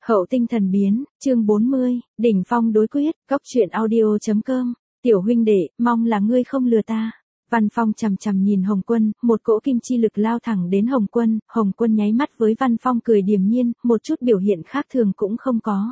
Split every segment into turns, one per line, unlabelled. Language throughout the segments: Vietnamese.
Hậu tinh thần biến, chương 40, đỉnh phong đối quyết, góc truyện audio.com, tiểu huynh đệ, mong là ngươi không lừa ta. Văn Phong chằm chằm nhìn Hồng Quân, một cỗ kim chi lực lao thẳng đến Hồng Quân nháy mắt với Văn Phong cười điềm nhiên, một chút biểu hiện khác thường cũng không có.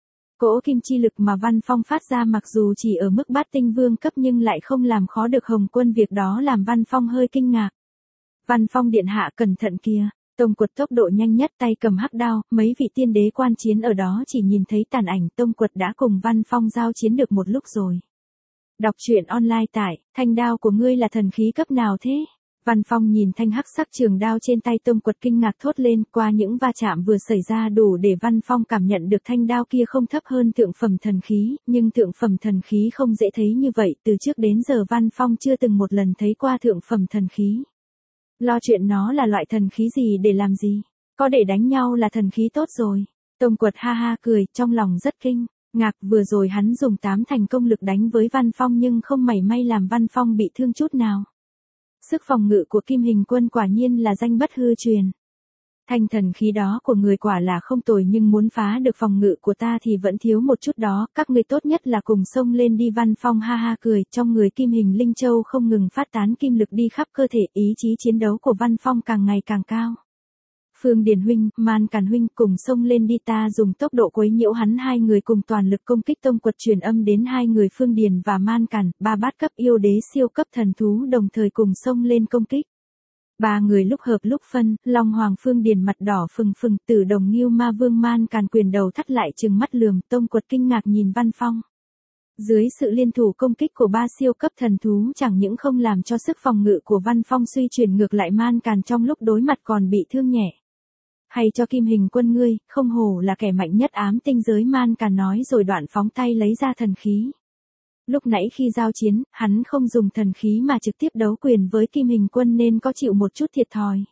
Cỗ kim chi lực mà Văn Phong phát ra mặc dù chỉ ở mức bát tinh vương cấp nhưng lại không làm khó được Hồng Quân, việc đó làm Văn Phong hơi kinh ngạc. Văn Phong điện hạ cẩn thận kìa. Tông Quật tốc độ nhanh nhất tay cầm hắc đao, mấy vị tiên đế quan chiến ở đó chỉ nhìn thấy tàn ảnh Tông Quật đã cùng Văn Phong giao chiến được một lúc rồi. Đọc truyện online tại, thanh đao của ngươi là thần khí cấp nào thế? Văn Phong nhìn thanh hắc sắc trường đao trên tay Tông Quật kinh ngạc thốt lên, qua những va chạm vừa xảy ra đủ để Văn Phong cảm nhận được thanh đao kia không thấp hơn thượng phẩm thần khí, nhưng thượng phẩm thần khí không dễ thấy như vậy, từ trước đến giờ Văn Phong chưa từng một lần thấy qua thượng phẩm thần khí. Lo chuyện nó là loại thần khí gì để làm gì, có để đánh nhau là thần khí tốt rồi. Tông Quật ha ha cười, trong lòng rất kinh ngạc, vừa rồi hắn dùng 8 thành công lực đánh với Văn Phong nhưng không mảy may làm Văn Phong bị thương chút nào. Sức phòng ngự của Kim Hình Quân quả nhiên là danh bất hư truyền. Thanh thần khí đó của người quả là không tồi nhưng muốn phá được phòng ngự của ta thì vẫn thiếu một chút đó, các ngươi tốt nhất là cùng xông lên đi. Văn Phong ha ha cười, trong người Kim Hình Linh Châu không ngừng phát tán kim lực đi khắp cơ thể, ý chí chiến đấu của Văn Phong càng ngày càng cao. Phương Điền huynh, Man Càn huynh, cùng xông lên đi, ta dùng tốc độ quấy nhiễu hắn. Hai người cùng toàn lực công kích. Tông Quật truyền âm đến hai người Phương Điền và Man Càn, ba bát cấp yêu đế siêu cấp thần thú đồng thời cùng xông lên công kích. Ba người lúc hợp lúc phân, Long Hoàng Phương Điền mặt đỏ phừng phừng, Tử Đồng Ngưu Ma Vương Man Càn quyền đầu thắt lại trừng mắt lườm. Tông Quật kinh ngạc nhìn Văn Phong. Dưới sự liên thủ công kích của ba siêu cấp thần thú chẳng những không làm cho sức phòng ngự của Văn Phong suy chuyển, ngược lại Man Càn trong lúc đối mặt còn bị thương nhẹ. Hay cho Kim Hình Quân ngươi, không hổ là kẻ mạnh nhất ám tinh giới, Man Càn nói rồi đoạn phóng tay lấy ra thần khí. Lúc nãy khi giao chiến, hắn không dùng thần khí mà trực tiếp đấu quyền với Kim Hình Quân nên có chịu một chút thiệt thòi.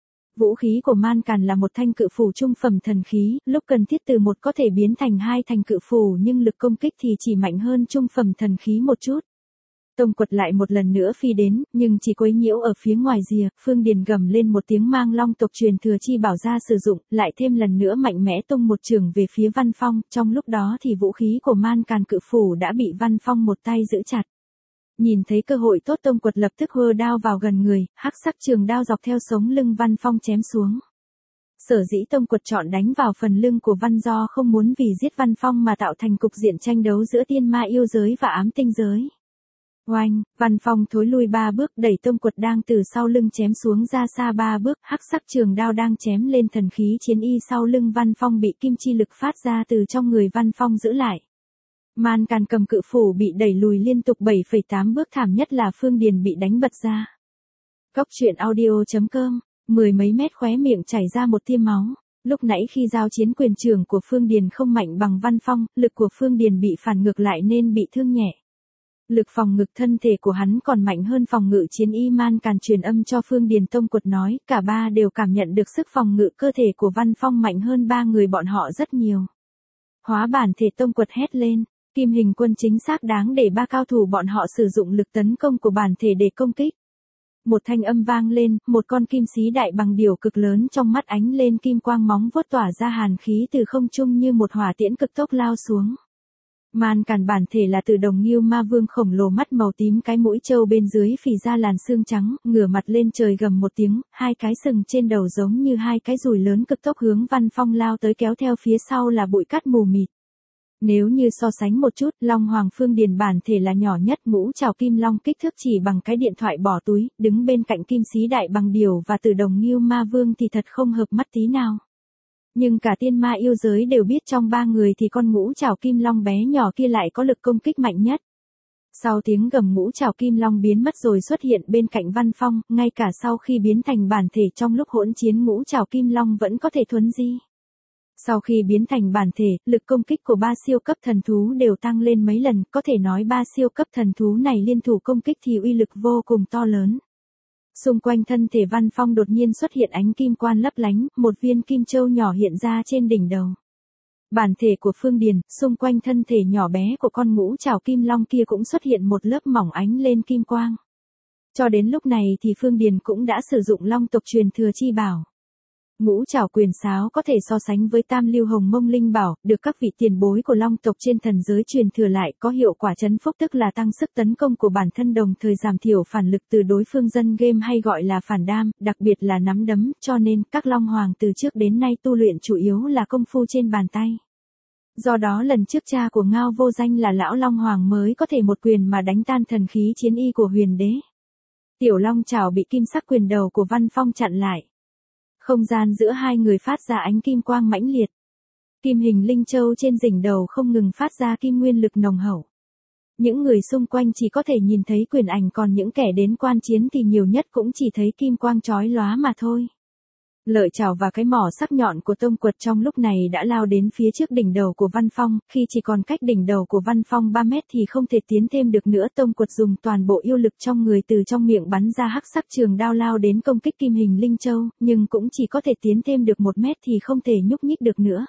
Vũ khí của Man Càn là một thanh cự phủ trung phẩm thần khí, lúc cần thiết từ một có thể biến thành hai thành cự phủ nhưng lực công kích thì chỉ mạnh hơn trung phẩm thần khí một chút. Tông Quật lại một lần nữa phi đến, nhưng chỉ quấy nhiễu ở phía ngoài rìa. Phương Điền gầm lên một tiếng mang long tộc truyền thừa chi bảo ra sử dụng, lại thêm lần nữa mạnh mẽ tung một chưởng về phía Văn Phong. Trong lúc đó thì vũ khí của Man Càn cự phủ đã bị Văn Phong một tay giữ chặt. Nhìn thấy cơ hội tốt, Tông Quật lập tức hơ đao vào gần người, hắc sắc trường đao dọc theo sống lưng Văn Phong chém xuống. Sở dĩ Tông Quật chọn đánh vào phần lưng của Văn do không muốn vì giết Văn Phong mà tạo thành cục diện tranh đấu giữa tiên ma yêu giới và ám tinh giới. Oanh, Văn Phong thối lui 3 bước, đẩy Tông Quật đang từ sau lưng chém xuống ra xa 3 bước, hắc sắc trường đao đang chém lên thần khí chiến y sau lưng Văn Phong bị kim chi lực phát ra từ trong người Văn Phong giữ lại. Man Càn cầm cự phủ bị đẩy lùi liên tục 7,8 bước, thảm nhất là Phương Điền bị đánh bật ra. Góc truyện audio.com, 10 mấy mét khóe miệng chảy ra một tia máu. Lúc nãy khi giao chiến quyền trường của Phương Điền không mạnh bằng Văn Phong, lực của Phương Điền bị phản ngược lại nên bị thương nhẹ. Lực phòng ngự thân thể của hắn còn mạnh hơn phòng ngự chiến y. Man Càn truyền âm cho Phương Điền. Tông Quật nói, cả ba đều cảm nhận được sức phòng ngự cơ thể của Văn Phong mạnh hơn ba người bọn họ rất nhiều. Hóa bản thể. Tông Quật hét lên, Kim Hình Quân chính xác đáng để ba cao thủ bọn họ sử dụng lực tấn công của bản thể để công kích. Một thanh âm vang lên, một con kim xí đại bằng điểu cực lớn trong mắt ánh lên kim quang, móng vuốt tỏa ra hàn khí từ không trung như một hỏa tiễn cực tốc lao xuống. Man Càn bản thể là Tử Đồng Ngưu Ma Vương khổng lồ, mắt màu tím, cái mũi trâu bên dưới phì ra làn xương trắng, ngửa mặt lên trời gầm một tiếng, hai cái sừng trên đầu giống như hai cái dùi lớn cực tốc hướng Văn Phong lao tới, kéo theo phía sau là bụi cát mù mịt. Nếu như so sánh một chút, Long Hoàng Phương Điền bản thể là nhỏ nhất, ngũ trảo kim long kích thước chỉ bằng cái điện thoại bỏ túi, đứng bên cạnh kim xí đại bằng điểu và Tử Đồng Ngưu Ma Vương thì thật không hợp mắt tí nào. Nhưng cả tiên ma yêu giới đều biết trong ba người thì con ngũ trảo kim long bé nhỏ kia lại có lực công kích mạnh nhất. Sau tiếng gầm, ngũ trảo kim long biến mất rồi xuất hiện bên cạnh Văn Phong, ngay cả sau khi biến thành bản thể trong lúc hỗn chiến ngũ trảo kim long vẫn có thể thuấn di. Sau khi biến thành bản thể, lực công kích của ba siêu cấp thần thú đều tăng lên mấy lần, có thể nói ba siêu cấp thần thú này liên thủ công kích thì uy lực vô cùng to lớn. Xung quanh thân thể Văn Phong đột nhiên xuất hiện ánh kim quan lấp lánh, một viên kim châu nhỏ hiện ra trên đỉnh đầu. Bản thể của Phương Điền, xung quanh thân thể nhỏ bé của con ngũ trảo kim long kia cũng xuất hiện một lớp mỏng ánh lên kim quang. Cho đến lúc này thì Phương Điền cũng đã sử dụng long tộc truyền thừa chi bảo. Ngũ trảo quyền sáo có thể so sánh với tam lưu hồng mông linh bảo, được các vị tiền bối của long tộc trên thần giới truyền thừa lại, có hiệu quả trấn phúc, tức là tăng sức tấn công của bản thân đồng thời giảm thiểu phản lực từ đối phương. Dân game hay gọi là phản đam, đặc biệt là nắm đấm, cho nên các long hoàng từ trước đến nay tu luyện chủ yếu là công phu trên bàn tay. Do đó lần trước cha của Ngao Vô Danh là lão long hoàng mới có thể một quyền mà đánh tan thần khí chiến y của huyền đế. Tiểu long chảo bị kim sắc quyền đầu của Văn Phong chặn lại. Không gian giữa hai người phát ra ánh kim quang mãnh liệt. Kim hình linh châu trên đỉnh đầu không ngừng phát ra kim nguyên lực nồng hậu. Những người xung quanh chỉ có thể nhìn thấy quyền ảnh, còn những kẻ đến quan chiến thì nhiều nhất cũng chỉ thấy kim quang chói lóa mà thôi. Lợi chảo và cái mỏ sắc nhọn của Tông Quật trong lúc này đã lao đến phía trước đỉnh đầu của Văn Phong, khi chỉ còn cách đỉnh đầu của Văn Phong 3 mét thì không thể tiến thêm được nữa. Tông Quật dùng toàn bộ yêu lực trong người từ trong miệng bắn ra hắc sắc trường đao lao đến công kích kim hình linh châu, nhưng cũng chỉ có thể tiến thêm được 1 mét thì không thể nhúc nhích được nữa.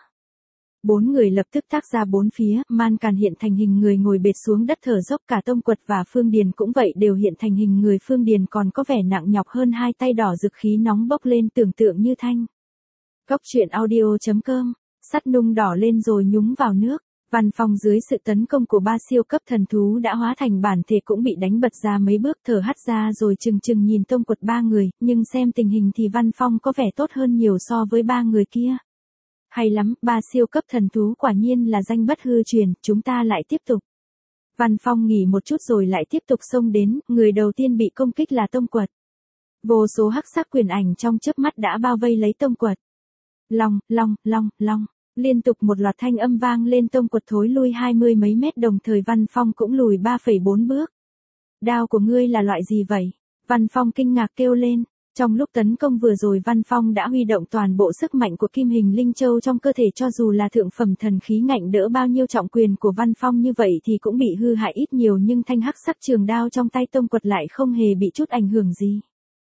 4 người lập tức tác ra 4 phía, Man Càn hiện thành hình người ngồi bệt xuống đất thở dốc, cả Tông Quật và Phương Điền cũng vậy, đều hiện thành hình người. Phương Điền còn có vẻ nặng nhọc hơn, hai tay đỏ rực khí nóng bốc lên tưởng tượng như thanh. Cốc truyện audio.com, sắt nung đỏ lên rồi nhúng vào nước. Văn Phong dưới sự tấn công của 3 siêu cấp thần thú đã hóa thành bản thể cũng bị đánh bật ra mấy bước, thở hắt ra rồi chừng chừng nhìn Tông Quật 3 người, nhưng xem tình hình thì Văn Phong có vẻ tốt hơn nhiều so với 3 người kia. Hay lắm, 3 siêu cấp thần thú quả nhiên là danh bất hư truyền, chúng ta lại tiếp tục. Văn Phong nghỉ một chút rồi lại tiếp tục xông đến, người đầu tiên bị công kích là Tông Quật. Vô số hắc sắc quyền ảnh trong chớp mắt đã bao vây lấy Tông Quật. Long, long, long, long, liên tục một loạt thanh âm vang lên. Tông Quật thối lui 20 mấy mét, đồng thời Văn Phong cũng lùi 3,4 bước. Đao của ngươi là loại gì vậy? Văn Phong kinh ngạc kêu lên. Trong lúc tấn công vừa rồi Văn Phong đã huy động toàn bộ sức mạnh của kim hình linh châu trong cơ thể, cho dù là thượng phẩm thần khí ngạnh đỡ bao nhiêu trọng quyền của Văn Phong như vậy thì cũng bị hư hại ít nhiều, nhưng thanh hắc sắc trường đao trong tay Tông Quật lại không hề bị chút ảnh hưởng gì.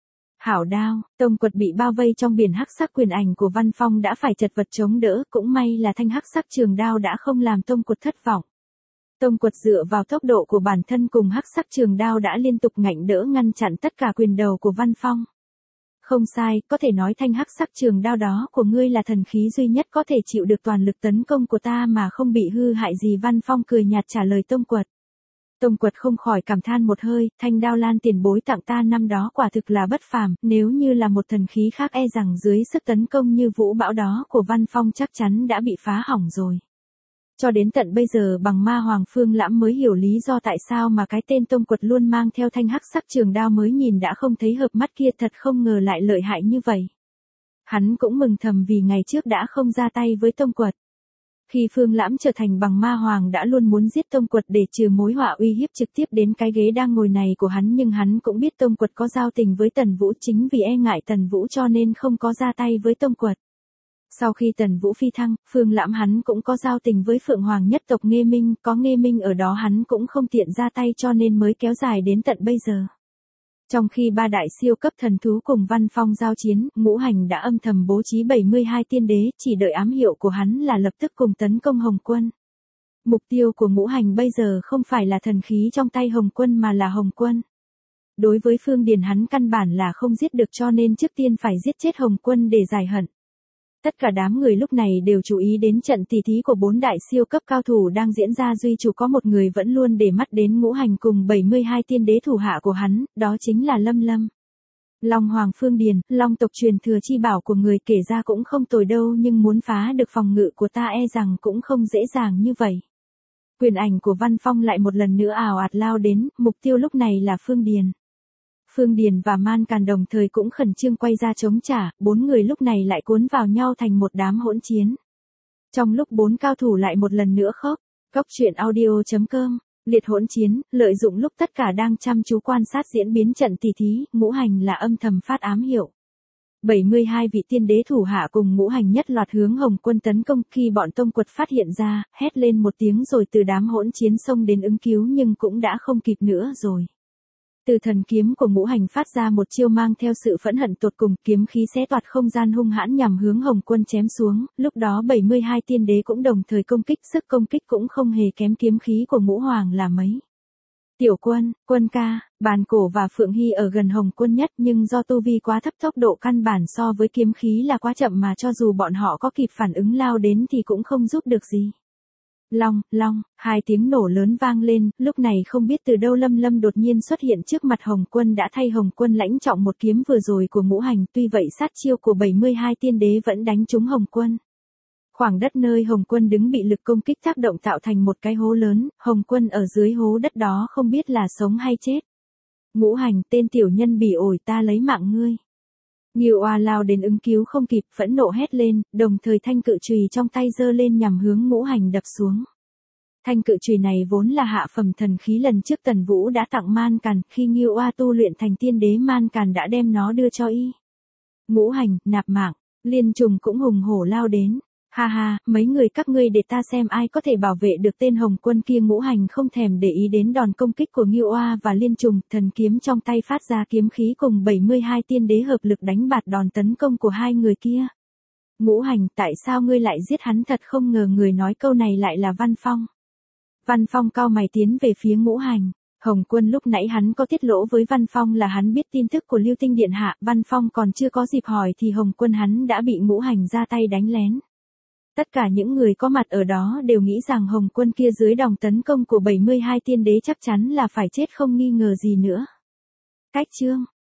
Hảo đao, Tông Quật bị bao vây trong biển hắc sắc quyền ảnh của Văn Phong đã phải chật vật chống đỡ, cũng may là thanh hắc sắc trường đao đã không làm Tông Quật thất vọng. Tông Quật dựa vào tốc độ của bản thân cùng hắc sắc trường đao đã liên tục ngạnh đỡ ngăn chặn tất cả quyền đầu của Văn Phong. Không sai, có thể nói thanh hắc sắc trường đao đó của ngươi là thần khí duy nhất có thể chịu được toàn lực tấn công của ta mà không bị hư hại gì. Văn Phong cười nhạt trả lời Tông Quật. Tông Quật không khỏi cảm than một hơi, thanh đao lan tiền bối tặng ta năm đó quả thực là bất phàm, nếu như là một thần khí khác e rằng dưới sức tấn công như vũ bão đó của Văn Phong chắc chắn đã bị phá hỏng rồi. Cho đến tận bây giờ bằng ma hoàng Phương Lãm mới hiểu lý do tại sao mà cái tên Tông Quật luôn mang theo thanh hắc sắc trường đao mới nhìn đã không thấy hợp mắt kia, thật không ngờ lại lợi hại như vậy. Hắn cũng mừng thầm vì ngày trước đã không ra tay với Tông Quật. Khi Phương Lãm trở thành bằng ma hoàng đã luôn muốn giết Tông Quật để trừ mối họa uy hiếp trực tiếp đến cái ghế đang ngồi này của hắn, nhưng hắn cũng biết Tông Quật có giao tình với Tần Vũ, chính vì e ngại Tần Vũ cho nên không có ra tay với Tông Quật. Sau khi Tần Vũ phi thăng, Phương Lãm hắn cũng có giao tình với Phượng Hoàng nhất tộc Nghê Minh, có Nghê Minh ở đó hắn cũng không tiện ra tay cho nên mới kéo dài đến tận bây giờ. Trong khi 3 đại siêu cấp thần thú cùng Văn Phong giao chiến, Ngũ Hành đã âm thầm bố trí 72 tiên đế, chỉ đợi ám hiệu của hắn là lập tức cùng tấn công Hồng Quân. Mục tiêu của Ngũ Hành bây giờ không phải là thần khí trong tay Hồng Quân mà là Hồng Quân. Đối với Phương Điền hắn căn bản là không giết được cho nên trước tiên phải giết chết Hồng Quân để giải hận. Tất cả đám người lúc này đều chú ý đến trận tỷ thí của 4 đại siêu cấp cao thủ đang diễn ra, duy chủ có một người vẫn luôn để mắt đến Ngũ Hành cùng 72 tiên đế thủ hạ của hắn, đó chính là Lâm Lâm. Long Hoàng Phương Điền, Long tộc truyền thừa chi bảo của người kể ra cũng không tồi đâu, nhưng muốn phá được phòng ngự của ta e rằng cũng không dễ dàng như vậy. Quyền ảnh của Văn Phong lại một lần nữa ào ạt lao đến, mục tiêu lúc này là Phương Điền. Phương Điền và Man Càn đồng thời cũng khẩn trương quay ra chống trả, 4 người lúc này lại cuốn vào nhau thành một đám hỗn chiến. Trong lúc 4 cao thủ lại một lần nữa khóc, cốc truyện audio.com, liệt hỗn chiến, lợi dụng lúc tất cả đang chăm chú quan sát diễn biến trận tỷ thí, Ngũ Hành là âm thầm phát ám hiệu. 72 vị tiên đế thủ hạ cùng Ngũ Hành nhất loạt hướng Hồng Quân tấn công, khi bọn Tông Quật phát hiện ra, hét lên một tiếng rồi từ đám hỗn chiến xông đến ứng cứu nhưng cũng đã không kịp nữa rồi. Từ thần kiếm của Ngũ Hành phát ra một chiêu mang theo sự phẫn hận tột cùng, kiếm khí xé toạc không gian hung hãn nhằm hướng Hồng Quân chém xuống, lúc đó 72 tiên đế cũng đồng thời công kích, sức công kích cũng không hề kém kiếm khí của Ngũ Hoàng là mấy. Tiểu Quân, Quân ca, Bàn Cổ và Phượng Hy ở gần Hồng Quân nhất nhưng do tu vi quá thấp tốc độ căn bản so với kiếm khí là quá chậm mà cho dù bọn họ có kịp phản ứng lao đến thì cũng không giúp được gì. Long, long, hai tiếng nổ lớn vang lên, lúc này không biết từ đâu Lâm Lâm đột nhiên xuất hiện trước mặt Hồng Quân đã thay Hồng Quân lãnh trọng một kiếm vừa rồi của Ngũ Hành, tuy vậy sát chiêu của 72 tiên đế vẫn đánh trúng Hồng Quân. Khoảng đất nơi Hồng Quân đứng bị lực công kích tác động tạo thành một cái hố lớn, Hồng Quân ở dưới hố đất đó không biết là sống hay chết. Ngũ Hành, tên tiểu nhân bỉ ổi, ta lấy mạng ngươi. Ngưu Oa lao đến ứng cứu không kịp, phẫn nộ hét lên, đồng thời thanh cự chùy trong tay giơ lên nhằm hướng Ngũ Hành đập xuống. Thanh cự chùy này vốn là hạ phẩm thần khí lần trước Tần Vũ đã tặng Man Càn, khi Ngưu Oa tu luyện thành tiên đế Man Càn đã đem nó đưa cho y. Ngũ Hành, nạp mạng, Liên Trùng cũng hùng hổ lao đến. Ha ha, mấy người các ngươi để ta xem ai có thể bảo vệ được tên Hồng Quân kia. Ngũ Hành không thèm để ý đến đòn công kích của Ngưu Oa và Liên Trùng, thần kiếm trong tay phát ra kiếm khí cùng 72 tiên đế hợp lực đánh bạt đòn tấn công của hai người kia. Ngũ Hành, tại sao ngươi lại giết hắn? Thật không ngờ người nói câu này lại là Văn Phong. Văn Phong cau mày tiến về phía Ngũ Hành. Hồng Quân lúc nãy hắn có tiết lộ với Văn Phong là hắn biết tin tức của Lưu Tinh Điện Hạ, Văn Phong còn chưa có dịp hỏi thì Hồng Quân hắn đã bị Ngũ Hành ra tay đánh lén. Tất cả những người có mặt ở đó đều nghĩ rằng Hồng Quân kia dưới đòn tấn công của 72 tiên đế chắc chắn là phải chết không nghi ngờ gì nữa. Cách chương